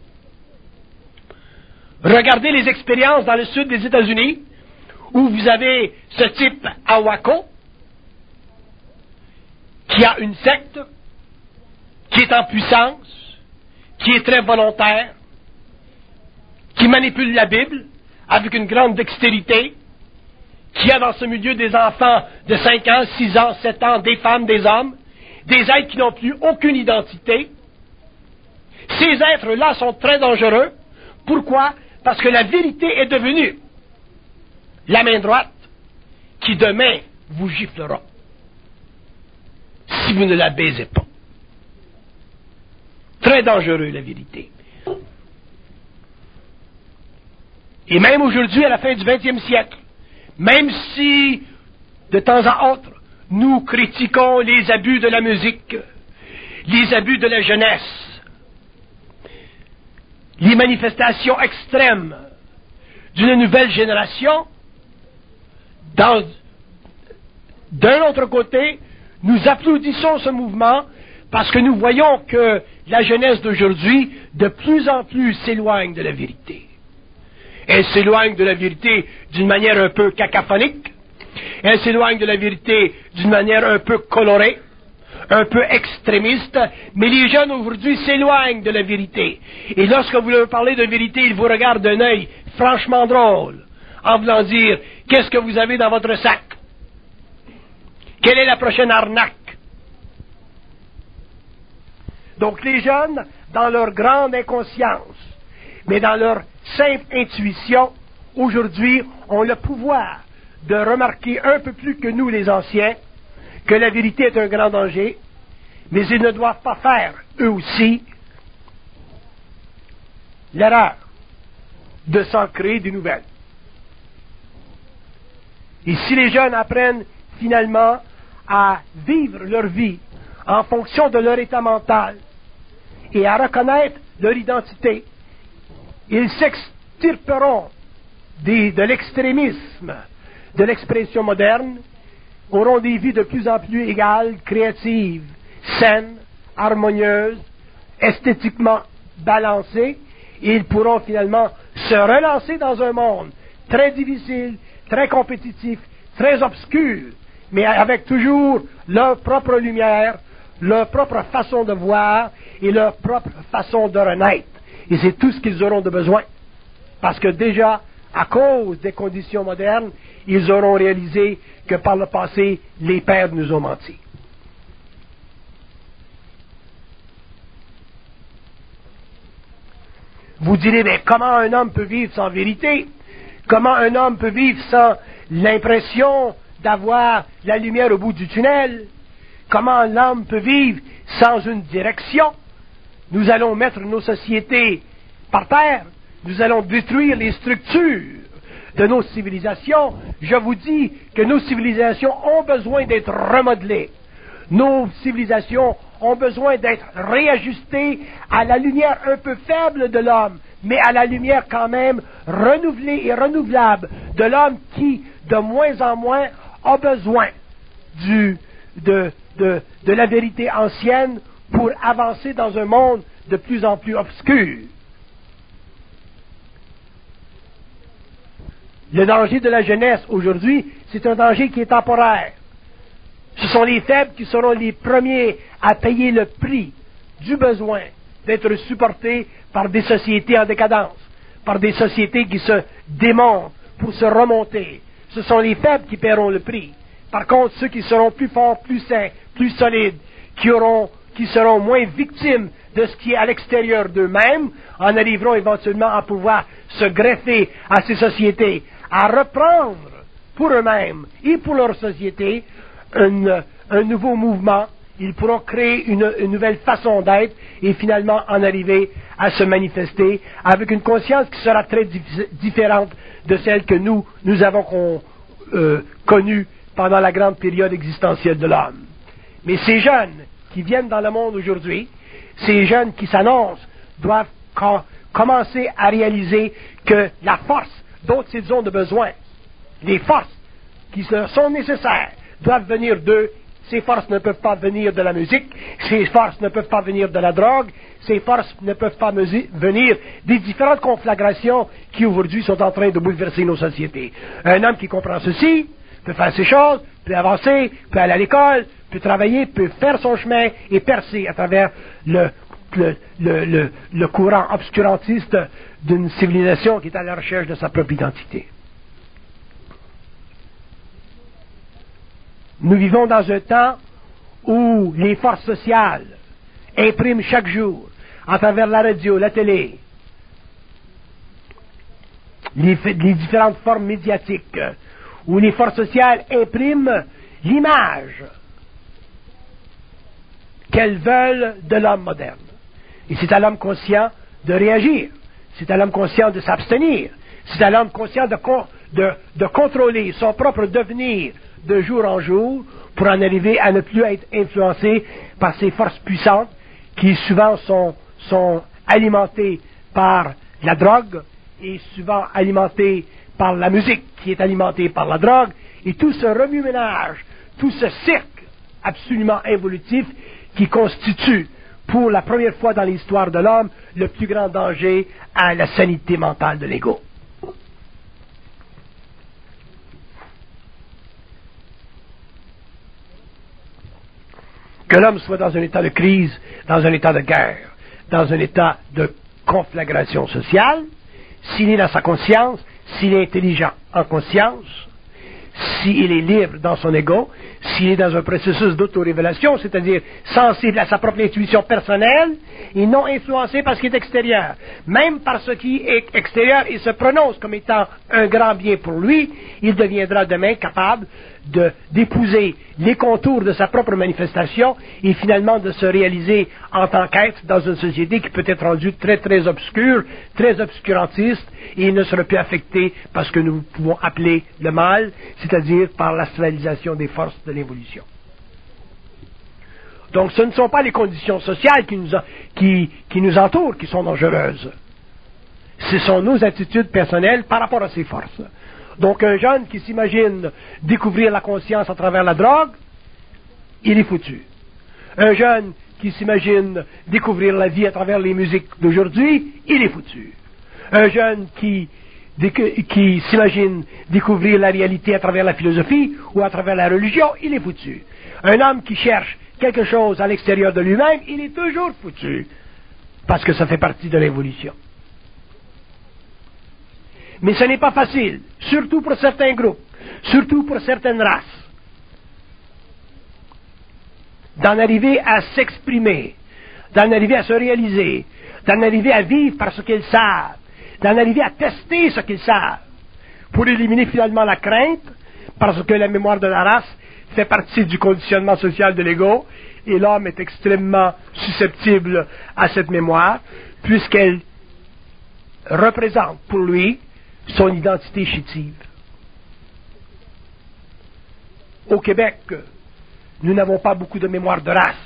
Speaker 1: Regardez les expériences dans le sud des États-Unis où vous avez ce type à Waco qui a une secte, qui est en puissance, qui est très volontaire, qui manipule la Bible avec une grande dextérité, qui a dans ce milieu des enfants de 5 ans, 6 ans, 7 ans, des femmes, des hommes, des êtres qui n'ont plus aucune identité. Ces êtres-là sont très dangereux. Pourquoi? Parce que la vérité est devenue la main droite qui demain vous giflera si vous ne la baisez pas. Très dangereux, la vérité. Et même aujourd'hui, à la fin du XXe siècle, même si, de temps à autre, nous critiquons les abus de la musique, les abus de la jeunesse, les manifestations extrêmes d'une nouvelle génération, d'un autre côté, nous applaudissons ce mouvement parce que nous voyons que la jeunesse d'aujourd'hui, de plus en plus, s'éloigne de la vérité. Elle s'éloigne de la vérité d'une manière un peu cacophonique. Elle s'éloigne de la vérité d'une manière un peu colorée, un peu extrémiste. Mais les jeunes aujourd'hui s'éloignent de la vérité. Et lorsque vous leur parlez de vérité, ils vous regardent d'un œil franchement drôle, en voulant dire, qu'est-ce que vous avez dans votre sac? Quelle est la prochaine arnaque? Donc les jeunes, dans leur grande inconscience, mais dans leur simple intuition, aujourd'hui, ont le pouvoir de remarquer un peu plus que nous, les anciens, que la vérité est un grand danger, mais ils ne doivent pas faire, eux aussi, l'erreur de s'en créer de nouvelles. Et si les jeunes apprennent finalement à vivre leur vie en fonction de leur état mental et à reconnaître leur identité, ils s'extirperont de l'extrémisme de l'expression moderne, auront des vies de plus en plus égales, créatives, saines, harmonieuses, esthétiquement balancées, et ils pourront finalement se relancer dans un monde très difficile, très compétitif, très obscur, mais avec toujours leur propre lumière, leur propre façon de voir et leur propre façon de renaître. Et c'est tout ce qu'ils auront de besoin. Parce que déjà, à cause des conditions modernes, ils auront réalisé que par le passé, les pères nous ont menti. Vous direz, mais comment un homme peut vivre sans vérité? Comment un homme peut vivre sans l'impression d'avoir la lumière au bout du tunnel? Comment l'homme peut vivre sans une direction? Nous allons mettre nos sociétés par terre. Nous allons détruire les structures de nos civilisations. Je vous dis que nos civilisations ont besoin d'être remodelées. Nos civilisations ont besoin d'être réajustées à la lumière un peu faible de l'homme, mais à la lumière quand même renouvelée et renouvelable de l'homme qui, de moins en moins, a besoin de la vérité ancienne pour avancer dans un monde de plus en plus obscur. Le danger de la jeunesse aujourd'hui, c'est un danger qui est temporaire. Ce sont les faibles qui seront les premiers à payer le prix du besoin d'être supportés par des sociétés en décadence, par des sociétés qui se démontent pour se remonter. Ce sont les faibles qui paieront le prix. Par contre, ceux qui seront plus forts, plus sains, plus solides, qui seront moins victimes de ce qui est à l'extérieur d'eux-mêmes, en arriveront éventuellement à pouvoir se greffer à ces sociétés, à reprendre pour eux-mêmes et pour leur société un nouveau mouvement. Ils pourront créer une nouvelle façon d'être et finalement en arriver à se manifester avec une conscience qui sera très différente de celle que nous avons connue pendant la grande période existentielle de l'homme. Mais ces jeunes qui viennent dans le monde aujourd'hui, ces jeunes qui s'annoncent, doivent commencer à réaliser que la force dont ils ont besoin, les forces qui sont nécessaires, doivent venir d'eux. Ces forces ne peuvent pas venir de la musique, ces forces ne peuvent pas venir de la drogue, ces forces ne peuvent pas venir des différentes conflagrations qui aujourd'hui sont en train de bouleverser nos sociétés. Un homme qui comprend ceci peut faire ces choses, peut avancer, peut aller à l'école, peut travailler, peut faire son chemin et percer à travers le courant obscurantiste d'une civilisation qui est à la recherche de sa propre identité. Nous vivons dans un temps où les forces sociales impriment chaque jour, à travers la radio, la télé, les différentes formes médiatiques, où les forces sociales impriment l'image qu'elles veulent de l'homme moderne. Et c'est à l'homme conscient de réagir, c'est à l'homme conscient de s'abstenir, c'est à l'homme conscient de contrôler son propre devenir de jour en jour pour en arriver à ne plus être influencé par ces forces puissantes qui souvent sont alimentées par la drogue et souvent alimentées par la musique qui est alimentée par la drogue et tout ce remue-ménage, tout ce cirque absolument involutif qui constitue pour la première fois dans l'histoire de l'homme le plus grand danger à la sanité mentale de l'ego. Que l'homme soit dans un état de crise, dans un état de guerre, dans un état de conflagration sociale, s'il est dans sa conscience, s'il est intelligent en conscience, s'il est libre dans son ego, s'il est dans un processus d'autorévélation, c'est-à-dire sensible à sa propre intuition personnelle et non influencé par ce qui est extérieur. Même par ce qui est extérieur, il se prononce comme étant un grand bien pour lui, il deviendra demain capable d'épouser les contours de sa propre manifestation et finalement de se réaliser en tant qu'être dans une société qui peut être rendue très très obscure, très obscurantiste et il ne sera plus affecté par ce que nous pouvons appeler le mal, c'est-à-dire par l'astralisation des forces de l'évolution. Donc ce ne sont pas les conditions sociales qui nous entourent qui sont dangereuses. Ce sont nos attitudes personnelles par rapport à ces forces. Donc un jeune qui s'imagine découvrir la conscience à travers la drogue, il est foutu. Un jeune qui s'imagine découvrir la vie à travers les musiques d'aujourd'hui, il est foutu. Un jeune qui qui s'imagine découvrir la réalité à travers la philosophie ou à travers la religion, il est foutu. Un homme qui cherche quelque chose à l'extérieur de lui-même, il est toujours foutu, parce que ça fait partie de l'évolution. Mais ce n'est pas facile, surtout pour certains groupes, surtout pour certaines races, d'en arriver à s'exprimer, d'en arriver à se réaliser, d'en arriver à vivre par ce qu'ils savent, d'en arriver à tester ce qu'ils savent, pour éliminer finalement la crainte, parce que la mémoire de la race fait partie du conditionnement social de l'ego, et l'homme est extrêmement susceptible à cette mémoire, puisqu'elle représente pour lui son identité chétive. Au Québec, nous n'avons pas beaucoup de mémoire de race.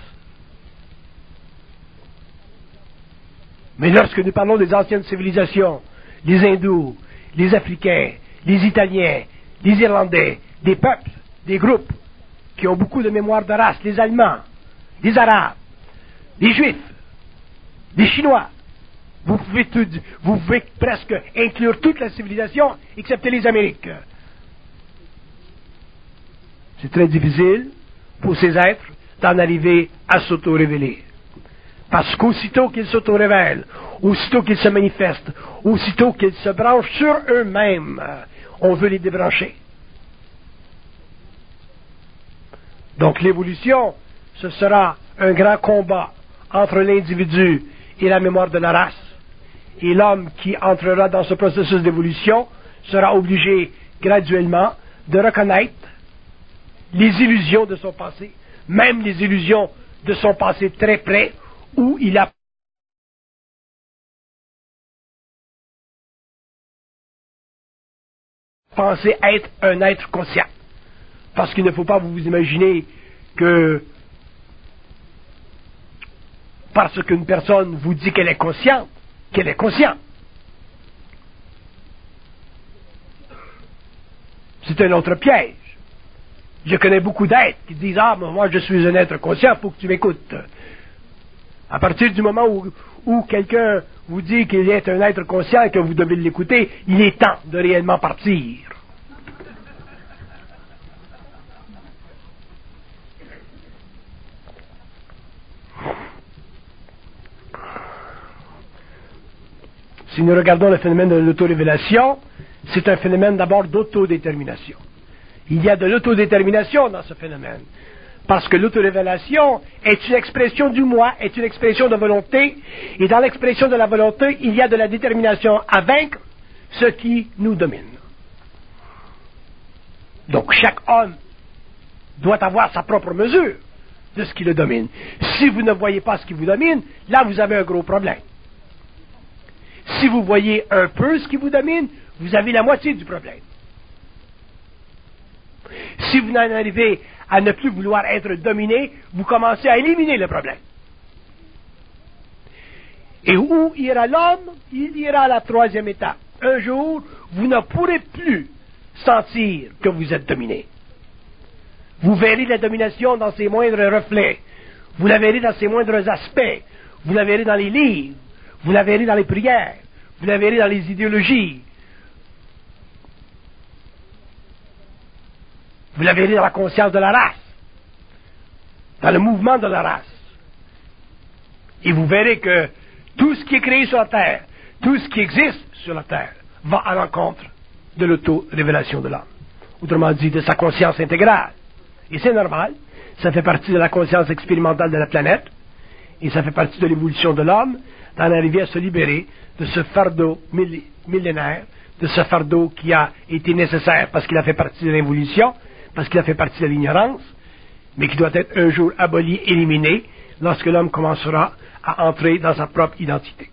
Speaker 1: Mais lorsque nous parlons des anciennes civilisations, les hindous, les africains, les italiens, les irlandais, des peuples, des groupes qui ont beaucoup de mémoire de race, les allemands, les arabes, les juifs, les chinois, vous pouvez presque inclure toute la civilisation, excepté les Amériques. C'est très difficile pour ces êtres d'en arriver à s'auto-révéler. Parce qu'aussitôt qu'ils s'auto-révèlent, aussitôt qu'ils se manifestent, aussitôt qu'ils se branchent sur eux-mêmes, on veut les débrancher. Donc l'évolution, ce sera un grand combat entre l'individu et la mémoire de la race. Et l'homme qui entrera dans ce processus d'évolution sera obligé graduellement de reconnaître les illusions de son passé, même les illusions de son passé très près, où il a pensé être un être conscient. Parce qu'il ne faut pas vous imaginer que parce qu'une personne vous dit qu'elle est consciente, qu'elle est consciente. C'est un autre piège. Je connais beaucoup d'êtres qui disent « Ah, mais moi je suis un être conscient, il faut que tu m'écoutes. » À partir du moment où quelqu'un vous dit qu'il est un être conscient et que vous devez l'écouter, il est temps de réellement partir. Si nous regardons le phénomène de l'autorévélation, c'est un phénomène d'abord d'autodétermination. Il y a de l'autodétermination dans ce phénomène. Parce que l'autorévélation est une expression du moi, est une expression de volonté, et dans l'expression de la volonté, il y a de la détermination à vaincre ce qui nous domine. Donc chaque homme doit avoir sa propre mesure de ce qui le domine. Si vous ne voyez pas ce qui vous domine, là vous avez un gros problème. Si vous voyez un peu ce qui vous domine, vous avez la moitié du problème. Si vous en arrivez à ne plus vouloir être dominé, vous commencez à éliminer le problème. Et où ira l'homme? Il ira à la troisième étape. Un jour, vous ne pourrez plus sentir que vous êtes dominé. Vous verrez la domination dans ses moindres reflets. Vous la verrez dans ses moindres aspects. Vous la verrez dans les livres. Vous la verrez dans les prières. Vous la verrez dans les idéologies. Vous la verrez dans la conscience de la race, dans le mouvement de la race. Et vous verrez que tout ce qui est créé sur la Terre, tout ce qui existe sur la Terre, va à l'encontre de l'auto-révélation de l'homme. Autrement dit, de sa conscience intégrale. Et c'est normal, ça fait partie de la conscience expérimentale de la planète, et ça fait partie de l'évolution de l'homme, d'en arriver à se libérer de ce fardeau millénaire, de ce fardeau qui a été nécessaire parce qu'il a fait partie de l'évolution, parce qu'il a fait partie de l'ignorance, mais qui doit être un jour aboli, éliminé, lorsque l'homme commencera à entrer dans sa propre identité.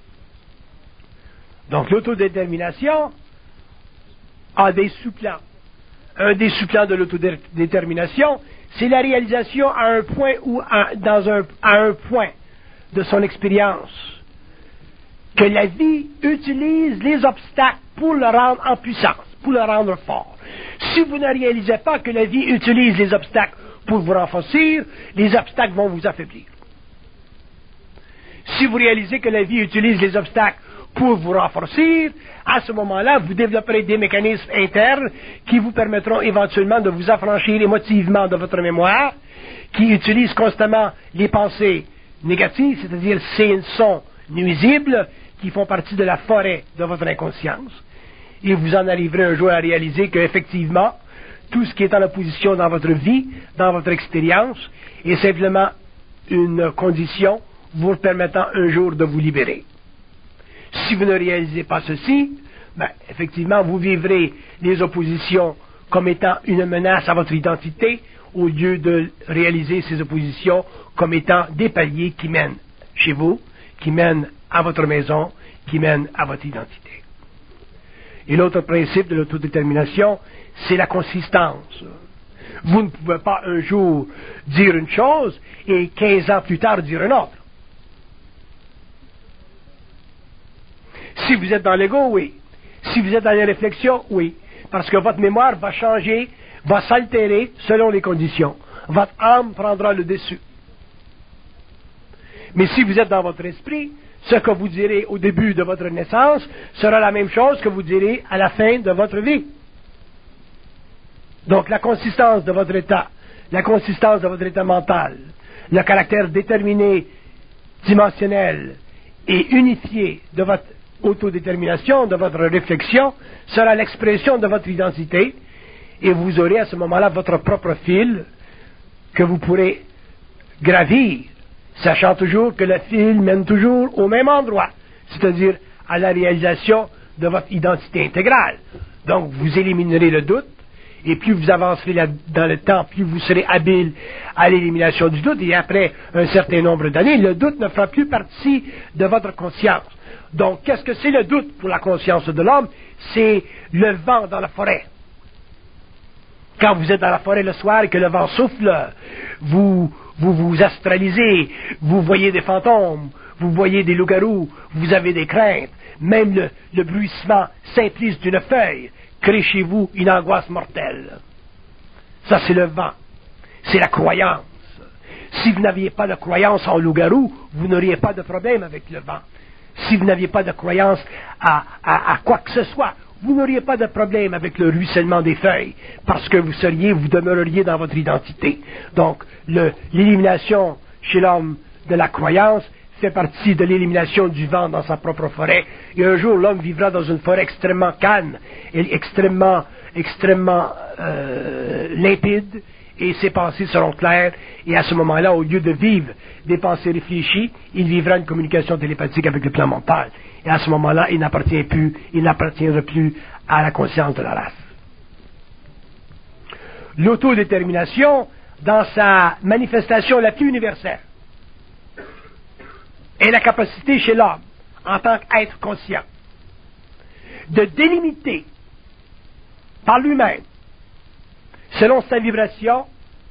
Speaker 1: Donc l'autodétermination a des sous-plans. Un des sous-plans de l'autodétermination, c'est la réalisation à un point à un point de son expérience que la vie utilise les obstacles pour le rendre en puissance, pour le rendre fort. Si vous ne réalisez pas que la vie utilise les obstacles pour vous renforcer, les obstacles vont vous affaiblir. Si vous réalisez que la vie utilise les obstacles pour vous renforcer. À ce moment-là, vous développerez des mécanismes internes qui vous permettront éventuellement de vous affranchir émotivement de votre mémoire, qui utilise constamment les pensées négatives, c'est-à-dire ces sons nuisibles qui font partie de la forêt de votre inconscience. Et vous en arriverez un jour à réaliser qu'effectivement, tout ce qui est en opposition dans votre vie, dans votre expérience, est simplement une condition vous permettant un jour de vous libérer. Si vous ne réalisez pas ceci, effectivement, vous vivrez les oppositions comme étant une menace à votre identité, au lieu de réaliser ces oppositions comme étant des paliers qui mènent chez vous, qui mènent à votre maison, qui mènent à votre identité. Et l'autre principe de l'autodétermination, c'est la consistance. Vous ne pouvez pas un jour dire une chose et 15 ans plus tard dire une autre. Si vous êtes dans l'ego, oui. Si vous êtes dans les réflexions, oui. Parce que votre mémoire va changer, va s'altérer selon les conditions. Votre âme prendra le dessus. Mais si vous êtes dans votre esprit, ce que vous direz au début de votre naissance sera la même chose que vous direz à la fin de votre vie. Donc la consistance de votre état, la consistance de votre état mental, le caractère déterminé, dimensionnel et unifié de votre autodétermination, de votre réflexion, sera l'expression de votre identité, et vous aurez à ce moment-là votre propre fil que vous pourrez gravir, sachant toujours que le fil mène toujours au même endroit, c'est-à-dire à la réalisation de votre identité intégrale. Donc vous éliminerez le doute, et plus vous avancerez dans le temps, plus vous serez habile à l'élimination du doute, et après un certain nombre d'années, le doute ne fera plus partie de votre conscience. Donc, qu'est-ce que c'est le doute pour la conscience de l'homme? C'est le vent dans la forêt. Quand vous êtes dans la forêt le soir et que le vent souffle, vous astralisez, vous voyez des fantômes, vous voyez des loups-garous, vous avez des craintes. Même le bruissement simpliste d'une feuille crée chez vous une angoisse mortelle. Ça, c'est le vent. C'est la croyance. Si vous n'aviez pas de croyance en loup-garou, vous n'auriez pas de problème avec le vent. Si vous n'aviez pas de croyance à quoi que ce soit, vous n'auriez pas de problème avec le ruissellement des feuilles, parce que vous demeureriez dans votre identité. Donc, l'élimination chez l'homme de la croyance fait partie de l'élimination du vent dans sa propre forêt. Et un jour, l'homme vivra dans une forêt extrêmement calme, et extrêmement limpide, et ses pensées seront claires, et à ce moment-là, au lieu de vivre des pensées réfléchies, il vivra une communication télépathique avec le plan mental. Et à ce moment-là, il n'appartiendra plus à la conscience de la race. L'autodétermination, dans sa manifestation la plus universelle, est la capacité chez l'homme, en tant qu'être conscient, de délimiter par lui-même, selon sa vibration,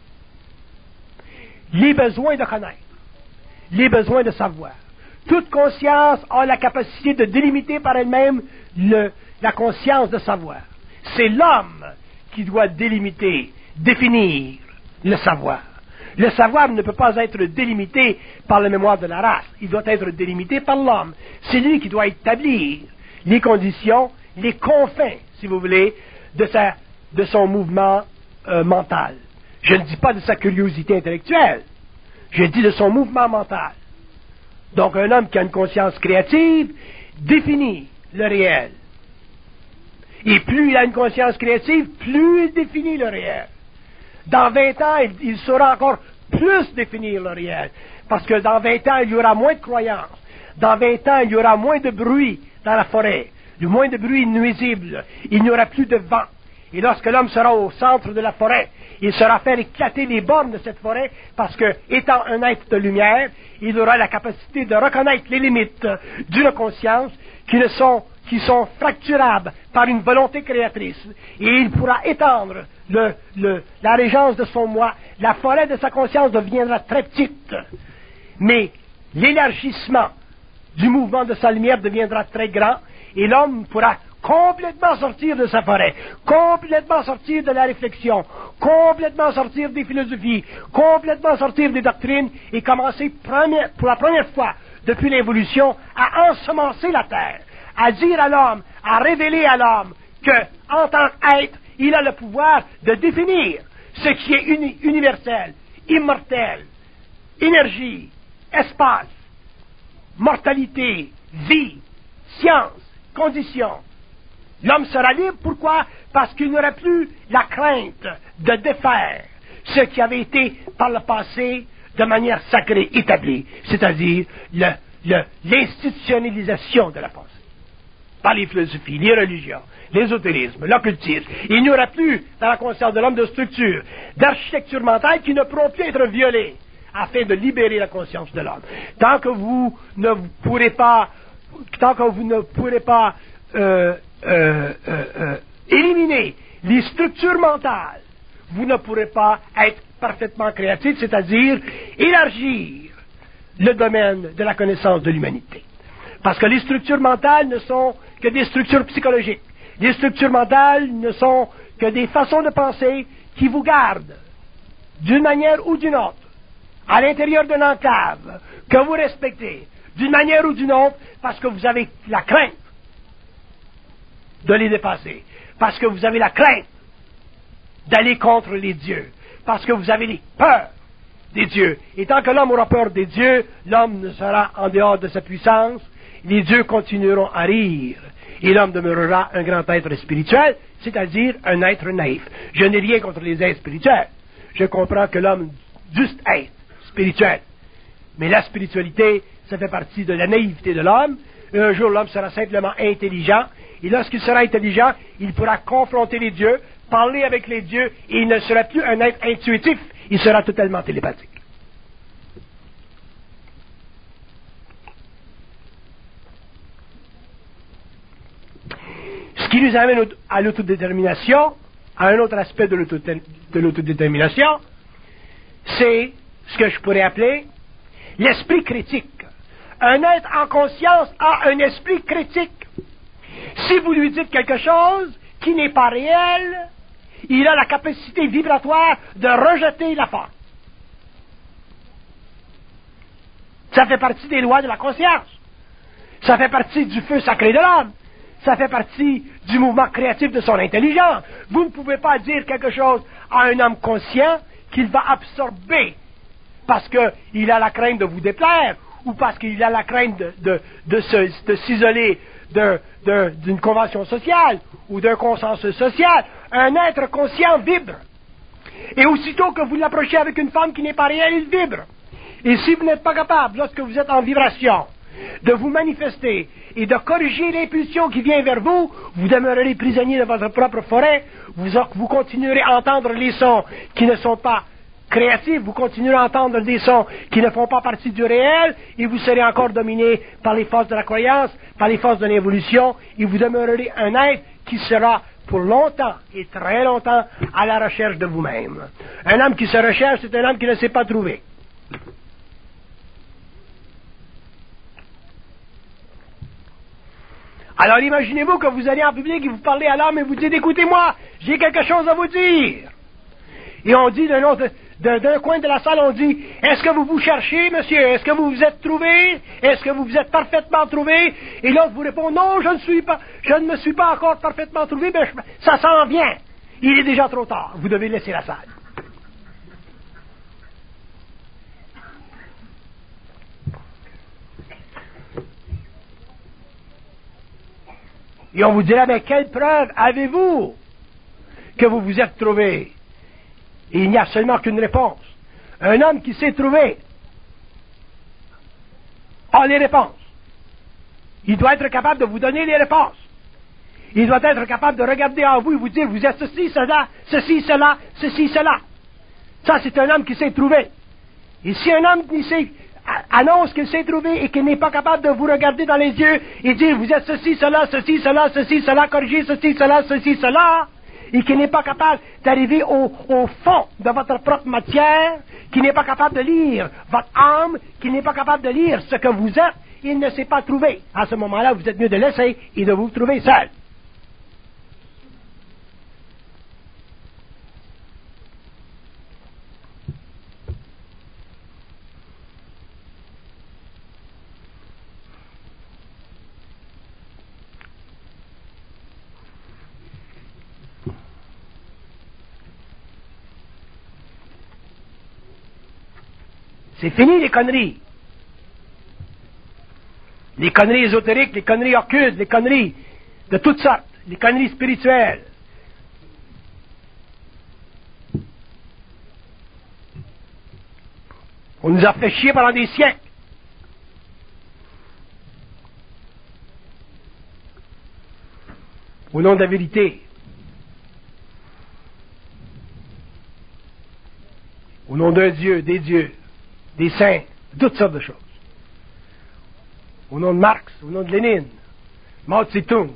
Speaker 1: les besoins de connaître, les besoins de savoir. Toute conscience a la capacité de délimiter par elle-même la conscience de savoir. C'est l'homme qui doit délimiter, définir le savoir. Le savoir ne peut pas être délimité par la mémoire de la race. Il doit être délimité par l'homme. C'est lui qui doit établir les conditions, les confins, si vous voulez, de son mouvement mental. Je ne dis pas de sa curiosité intellectuelle. Je dis de son mouvement mental. Donc, un homme qui a une conscience créative définit le réel. Et plus il a une conscience créative, plus il définit le réel. Dans 20 ans, il saura encore plus définir le réel. Parce que dans 20 ans, il y aura moins de croyances. Dans 20 ans, il y aura moins de bruit dans la forêt. Moins de bruit nuisible. Il n'y aura plus de vent. Et lorsque l'homme sera au centre de la forêt, il saura faire éclater les bornes de cette forêt parce que, étant un être de lumière, il aura la capacité de reconnaître les limites d'une conscience qui sont fracturables par une volonté créatrice. Et il pourra étendre la régence de son moi. La forêt de sa conscience deviendra très petite. Mais l'élargissement du mouvement de sa lumière deviendra très grand et l'homme pourra complètement sortir de sa forêt, complètement sortir de la réflexion, complètement sortir des philosophies, complètement sortir des doctrines et commencer pour la première fois depuis l'évolution à ensemencer la terre, à dire à l'homme, à révéler à l'homme que, en tant qu'être, il a le pouvoir de définir ce qui est universel, immortel, énergie, espace, mortalité, vie, science, conditions. L'homme sera libre, pourquoi? Parce qu'il n'aurait plus la crainte de défaire ce qui avait été par le passé de manière sacrée établie, c'est-à-dire l'institutionnalisation de la pensée. Par les philosophies, les religions, l'ésotérisme, l'occultisme. Il n'y aura plus dans la conscience de l'homme de structure, d'architecture mentale qui ne pourront plus être violées afin de libérer la conscience de l'homme. Tant que vous ne pourrez pas éliminer les structures mentales, vous ne pourrez pas être parfaitement créatif, c'est-à-dire élargir le domaine de la connaissance de l'humanité. Parce que les structures mentales ne sont que des structures psychologiques. Les structures mentales ne sont que des façons de penser qui vous gardent, d'une manière ou d'une autre, à l'intérieur d'une enclave, que vous respectez, d'une manière ou d'une autre, parce que vous avez la crainte de les dépasser, parce que vous avez la crainte d'aller contre les dieux, parce que vous avez les peurs des dieux. Et tant que l'homme aura peur des dieux, l'homme ne sera en dehors de sa puissance, les dieux continueront à rire, et l'homme demeurera un grand être spirituel, c'est-à-dire un être naïf. Je n'ai rien contre les êtres spirituels. Je comprends que l'homme juste être spirituel. Mais la spiritualité, ça fait partie de la naïveté de l'homme. Un jour, l'homme sera simplement intelligent, et lorsqu'il sera intelligent, il pourra confronter les dieux, parler avec les dieux, et il ne sera plus un être intuitif, il sera totalement télépathique. Ce qui nous amène à l'autodétermination, à un autre aspect de l'autodétermination, c'est ce que je pourrais appeler l'esprit critique. Un être en conscience a un esprit critique. Si vous lui dites quelque chose qui n'est pas réel, il a la capacité vibratoire de rejeter la force. Ça fait partie des lois de la conscience. Ça fait partie du feu sacré de l'homme. Ça fait partie du mouvement créatif de son intelligence. Vous ne pouvez pas dire quelque chose à un homme conscient qu'il va absorber parce qu'il a la crainte de vous déplaire ou parce qu'il a la crainte de s'isoler d'une convention sociale ou d'un consensus social. Un être conscient vibre. Et aussitôt que vous l'approchez avec une femme qui n'est pas réelle, il vibre. Et si vous n'êtes pas capable, lorsque vous êtes en vibration, de vous manifester et de corriger l'impulsion qui vient vers vous, vous demeurerez prisonnier de votre propre forêt, vous continuerez à entendre les sons qui ne sont pas créatifs, vous continuerez à entendre des sons qui ne font pas partie du réel, et vous serez encore dominé par les forces de la croyance, par les forces de l'évolution, et vous demeurerez un être qui sera pour longtemps et très longtemps à la recherche de vous-même. Un homme qui se recherche, c'est un homme qui ne sait pas trouver. Alors imaginez-vous que vous allez en public et vous parlez à l'homme et vous dites, écoutez-moi, j'ai quelque chose à vous dire. Et on dit d'un coin de la salle, on dit, est-ce que vous vous cherchez, monsieur? Est-ce que vous vous êtes trouvé? Est-ce que vous vous êtes parfaitement trouvé? Et l'autre vous répond, non, je ne me suis pas encore parfaitement trouvé, mais ça s'en vient. Il est déjà trop tard. Vous devez laisser la salle. Et on vous dira, mais quelle preuve avez-vous que vous vous êtes trouvé? Et il n'y a seulement qu'une réponse. Un homme qui s'est trouvé a les réponses. Il doit être capable de vous donner les réponses. Il doit être capable de regarder en vous et vous dire, vous êtes ceci, cela, ceci, cela, ceci, cela. Ça, c'est un homme qui s'est trouvé. Et si un homme qui annonce qu'il s'est trouvé et qu'il n'est pas capable de vous regarder dans les yeux et dire, vous êtes ceci, cela, ceci, cela, ceci, cela, corrigez ceci, cela, et qui n'est pas capable d'arriver au fond de votre propre matière, qui n'est pas capable de lire votre âme, qui n'est pas capable de lire ce que vous êtes, il ne s'est pas trouvé. À ce moment-là, vous êtes mieux de laisser et de vous trouver seul. C'est fini les conneries. Les conneries ésotériques, les conneries occultes, les conneries de toutes sortes, les conneries spirituelles. On nous a fait chier pendant des siècles. Au nom de la vérité. Au nom d'un Dieu, des saints, toutes sortes de choses. Au nom de Marx, au nom de Lénine, Mao Tse-tung.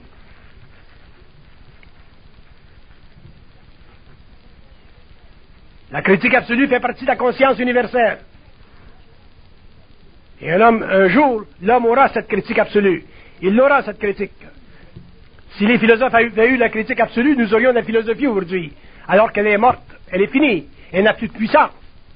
Speaker 1: La critique absolue fait partie de la conscience universelle. Et un jour, l'homme aura cette critique absolue. Il aura cette critique. Si les philosophes avaient eu la critique absolue, nous aurions la philosophie aujourd'hui. Alors qu'elle est morte, elle est finie, elle n'a plus de puissance.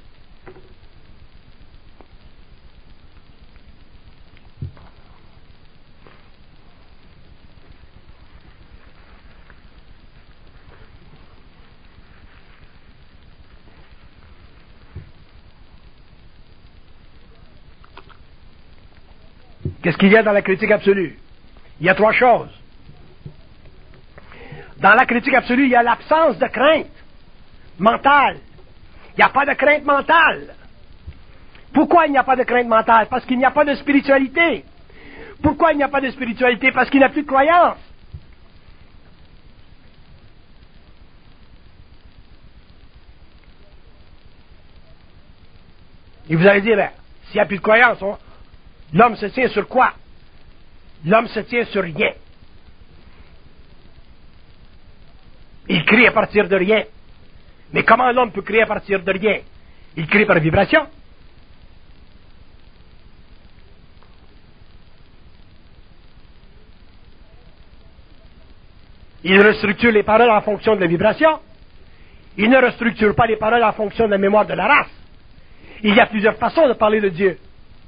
Speaker 1: Qu'est-ce qu'il y a dans la critique absolue? Il y a trois choses. Dans la critique absolue, il y a l'absence de crainte mentale. Il n'y a pas de crainte mentale. Pourquoi il n'y a pas de crainte mentale? Parce qu'il n'y a pas de spiritualité. Pourquoi il n'y a pas de spiritualité? Parce qu'il n'y a plus de croyance. Et vous allez dire, ben, s'il n'y a plus de croyance, l'homme se tient sur quoi? L'homme se tient sur rien. Il crée à partir de rien. Mais comment l'homme peut créer à partir de rien? Il crée par vibration. Il restructure les paroles en fonction de la vibration. Il ne restructure pas les paroles en fonction de la mémoire de la race. Il y a plusieurs façons de parler de Dieu.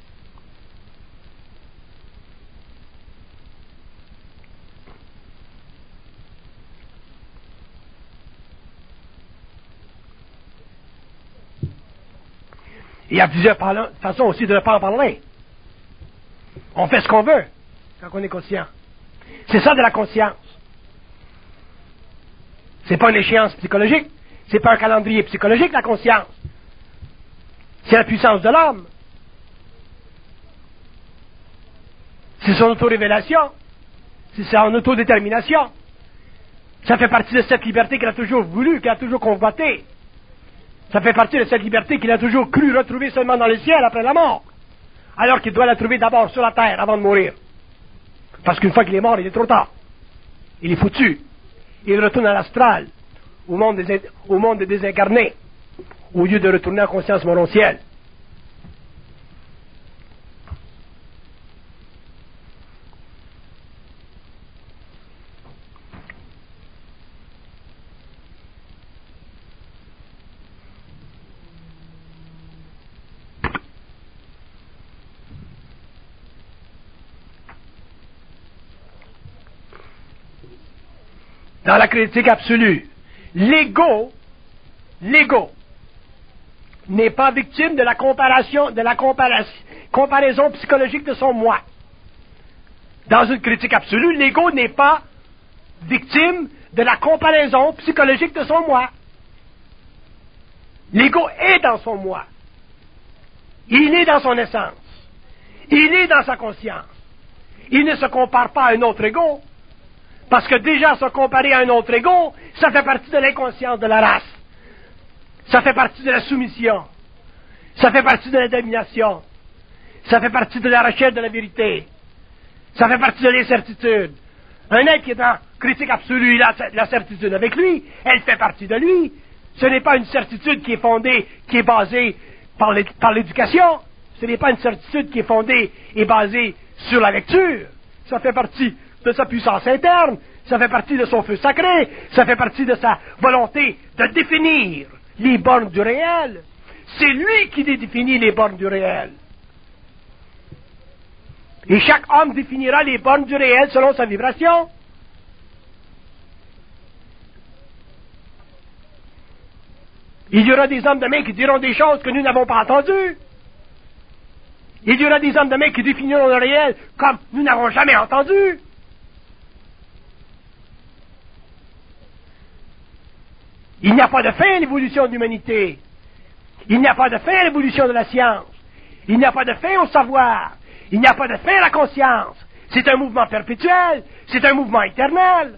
Speaker 1: Il y a plusieurs façons aussi de ne pas en parler. On fait ce qu'on veut quand on est conscient. C'est ça de la conscience. C'est pas une échéance psychologique. C'est pas un calendrier psychologique, la conscience. C'est la puissance de l'homme. C'est son auto-révélation. C'est son autodétermination. Ça fait partie de cette liberté qu'il a toujours voulu, qu'il a toujours convoité. Ça fait partie de cette liberté qu'il a toujours cru retrouver seulement dans le ciel après la mort. Alors qu'il doit la trouver d'abord sur la terre avant de mourir. Parce qu'une fois qu'il est mort, il est trop tard. Il est foutu. Il retourne à l'astral, au monde des désincarnés, au lieu de retourner en conscience morontielle. Dans la critique absolue, l'ego n'est pas victime de la comparaison psychologique de son moi. Dans une critique absolue, l'ego n'est pas victime de la comparaison psychologique de son moi. L'ego est dans son moi. Il est dans son essence. Il est dans sa conscience. Il ne se compare pas à un autre ego. Parce que déjà se comparer à un autre ego, ça fait partie de l'inconscience de la race. Ça fait partie de la soumission. Ça fait partie de la domination. Ça fait partie de la recherche de la vérité. Ça fait partie de l'incertitude. Un être qui est en critique absolue, il a la certitude avec lui, elle fait partie de lui. Ce n'est pas une certitude qui est basée par l'éducation. Ce n'est pas une certitude qui est fondée et basée sur la lecture. Ça fait partie de sa puissance interne, ça fait partie de son feu sacré, ça fait partie de sa volonté de définir les bornes du réel. C'est lui qui définit les bornes du réel. Et chaque homme définira les bornes du réel selon sa vibration. Il y aura des hommes demain qui diront des choses que nous n'avons pas entendues. Il y aura des hommes demain qui définiront le réel comme nous n'avons jamais entendu. Il n'y a pas de fin à l'évolution de l'humanité. Il n'y a pas de fin à l'évolution de la science. Il n'y a pas de fin au savoir. Il n'y a pas de fin à la conscience. C'est un mouvement perpétuel. C'est un mouvement éternel.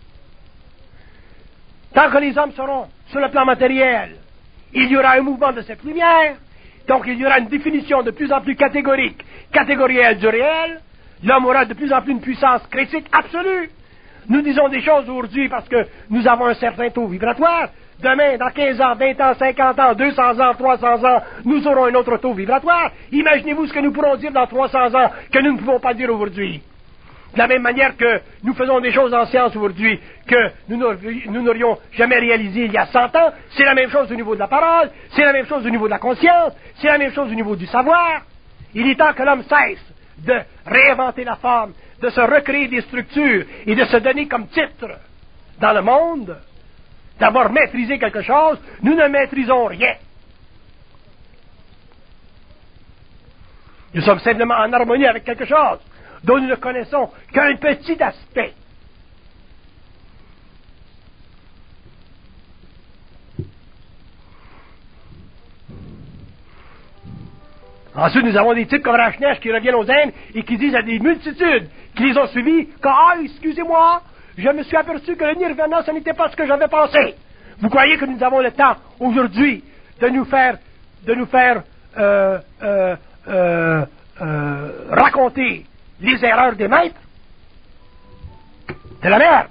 Speaker 1: Tant que les hommes seront sur le plan matériel, il y aura un mouvement de cette lumière. Donc il y aura une définition de plus en plus catégorique, catégorielle du réel. L'homme aura de plus en plus une puissance critique absolue. Nous disons des choses aujourd'hui parce que nous avons un certain taux vibratoire. Demain, dans 15 ans, 20 ans, 50 ans, 200 ans, 300 ans, nous aurons un autre taux vibratoire. Imaginez-vous ce que nous pourrons dire dans 300 ans que nous ne pouvons pas dire aujourd'hui. De la même manière que nous faisons des choses en science aujourd'hui que nous n'aurions jamais réalisées il y a 100 ans, c'est la même chose au niveau de la parole, c'est la même chose au niveau de la conscience, c'est la même chose au niveau du savoir. Il est temps que l'homme cesse de réinventer la forme, de se recréer des structures et de se donner comme titre dans le monde d'avoir maîtrisé quelque chose. Nous ne maîtrisons rien. Nous sommes simplement en harmonie avec quelque chose dont nous ne connaissons qu'un petit aspect. Ensuite, nous avons des types comme Rachnesh qui reviennent aux Indes et qui disent à des multitudes qui les ont suivis que, excusez-moi, je me suis aperçu que le nirvana, ce n'était pas ce que j'avais pensé. Vous croyez que nous avons le temps, aujourd'hui, de nous faire raconter les erreurs des maîtres? C'est la merde.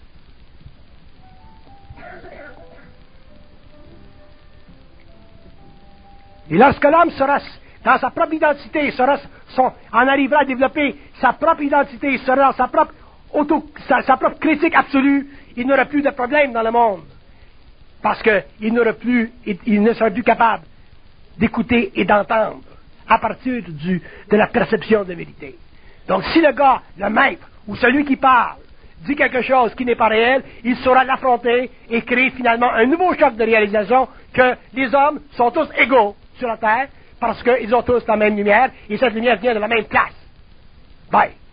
Speaker 1: Et lorsque l'homme sera dans sa propre identité, en arrivera à développer sa propre identité, sera dans sa propre critique absolue, il n'aura plus de problème dans le monde. Parce qu'il ne sera plus capable d'écouter et d'entendre à partir de la perception de vérité. Donc si le gars, le maître, ou celui qui parle, dit quelque chose qui n'est pas réel, il saura l'affronter et créer finalement un nouveau choc de réalisation que les hommes sont tous égaux sur la Terre parce qu'ils ont tous la même lumière et cette lumière vient de la même place. Bye.